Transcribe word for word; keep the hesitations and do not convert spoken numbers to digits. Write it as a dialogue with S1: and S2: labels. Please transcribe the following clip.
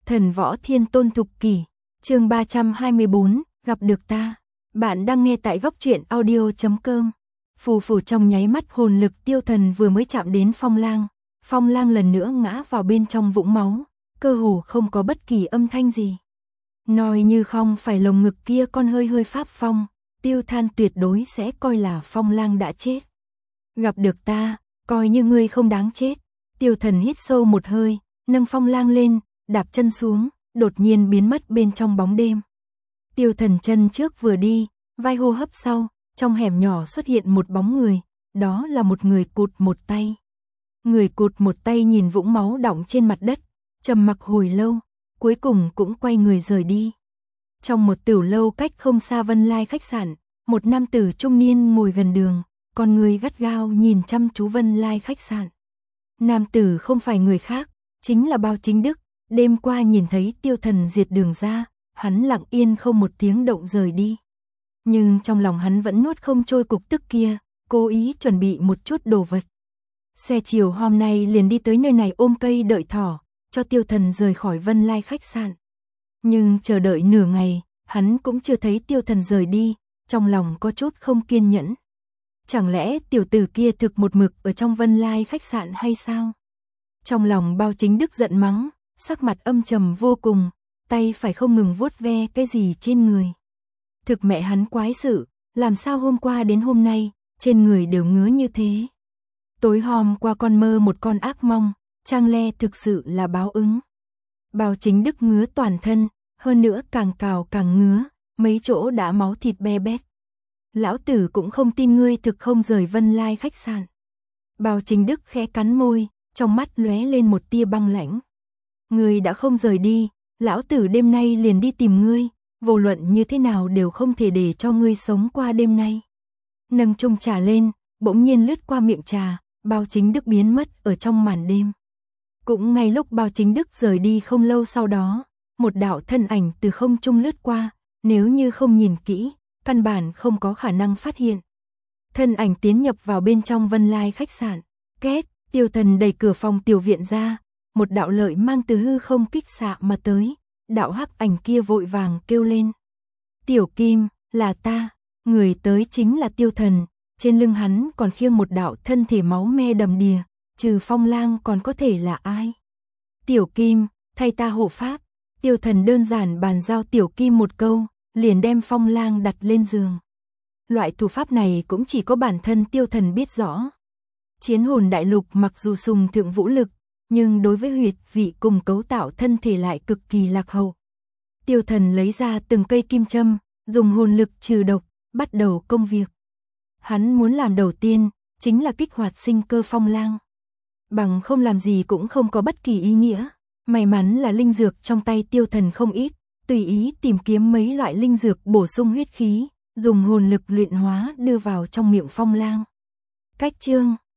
S1: Thần võ thiên tôn thục kỷ, chương ba trăm hai mươi bốn, gặp được ta. Bạn đang nghe tại góc truyện audio chấm com. Phù phù trong nháy mắt hồn lực Tiêu Thần vừa mới chạm đến Phong Lang, Phong Lang lần nữa ngã vào bên trong vũng máu, cơ hồ không có bất kỳ âm thanh gì. Nói như không phải lồng ngực kia con hơi hơi pháp phong, Tiêu Than tuyệt đối sẽ coi là Phong Lang đã chết. Gặp được ta, coi như ngươi không đáng chết. Tiêu Thần hít sâu một hơi, nâng Phong Lang lên, đạp chân xuống, đột nhiên biến mất bên trong bóng đêm. Tiêu Thần chân trước vừa đi, vài hô hấp sau, trong hẻm nhỏ xuất hiện một bóng người, đó là một người cụt một tay. Người cụt một tay nhìn vũng máu đọng trên mặt đất, trầm mặc hồi lâu, cuối cùng cũng quay người rời đi. Trong một tiểu lâu cách không xa Vân Lai khách sạn, một nam tử trung niên ngồi gần đường, con người gắt gao nhìn chăm chú Vân Lai khách sạn. Nam tử không phải người khác, chính là Bao Chính Đức. Đêm qua nhìn thấy Tiêu Thần diệt đường ra, hắn lặng yên không một tiếng động rời đi. Nhưng trong lòng hắn vẫn nuốt không trôi cục tức kia, cố ý chuẩn bị một chút đồ vật. Xe chiều hôm nay liền đi tới nơi này ôm cây đợi thỏ, cho Tiêu Thần rời khỏi Vân Lai khách sạn. Nhưng chờ đợi nửa ngày, hắn cũng chưa thấy Tiêu Thần rời đi, trong lòng có chút không kiên nhẫn. Chẳng lẽ tiểu tử kia thực một mực ở trong Vân Lai khách sạn hay sao? Trong lòng Bao Chính Đức giận mắng, sắc mặt âm trầm vô cùng, tay phải không ngừng vuốt ve cái gì trên người. Thực mẹ hắn quái sự, làm sao hôm qua đến hôm nay, trên người đều ngứa như thế. Tối hôm qua con mơ một con ác mong, Trang Le thực sự là báo ứng. Bao Chính Đức ngứa toàn thân, hơn nữa càng cào càng ngứa, mấy chỗ đã máu thịt be bét. Lão tử cũng không tin ngươi thực không rời Vân Lai khách sạn. Bao Chính Đức khẽ cắn môi, trong mắt lóe lên một tia băng lãnh. Ngươi đã không rời đi, lão tử đêm nay liền đi tìm ngươi, vô luận như thế nào đều không thể để cho ngươi sống qua đêm nay. Nâng chung trà lên, bỗng nhiên lướt qua miệng trà, Bao Chính Đức biến mất ở trong màn đêm. Cũng ngay lúc Bao Chính Đức rời đi không lâu sau đó, một đạo thân ảnh từ không trung lướt qua, nếu như không nhìn kỹ, căn bản không có khả năng phát hiện. Thân ảnh tiến nhập vào bên trong Vân Lai khách sạn, két, Tiêu Thần đẩy cửa phòng tiểu viện ra, một đạo lợi mang từ hư không kích xạ mà tới, đạo hắc ảnh kia vội vàng kêu lên. Tiểu Kim, là ta, người tới chính là Tiêu Thần, trên lưng hắn còn khiêng một đạo thân thể máu me đầm đìa, trừ Phong Lang còn có thể là ai? Tiểu Kim, thay ta hộ pháp. Tiêu Thần đơn giản bàn giao Tiểu Kim một câu, liền đem Phong Lang đặt lên giường. Loại thủ pháp này cũng chỉ có bản thân Tiêu Thần biết rõ. Chiến hồn đại lục mặc dù sùng thượng vũ lực, nhưng đối với huyệt vị cùng cấu tạo thân thể lại cực kỳ lạc hậu. Tiêu Thần lấy ra từng cây kim châm, dùng hồn lực trừ độc, bắt đầu công việc. Hắn muốn làm đầu tiên, chính là kích hoạt sinh cơ Phong Lang. Bằng không làm gì cũng không có bất kỳ ý nghĩa. May mắn là linh dược trong tay Tiêu Thần không ít, tùy ý tìm kiếm mấy loại linh dược bổ sung huyết khí, dùng hồn lực luyện hóa đưa vào trong miệng Phong Lang. Cách chương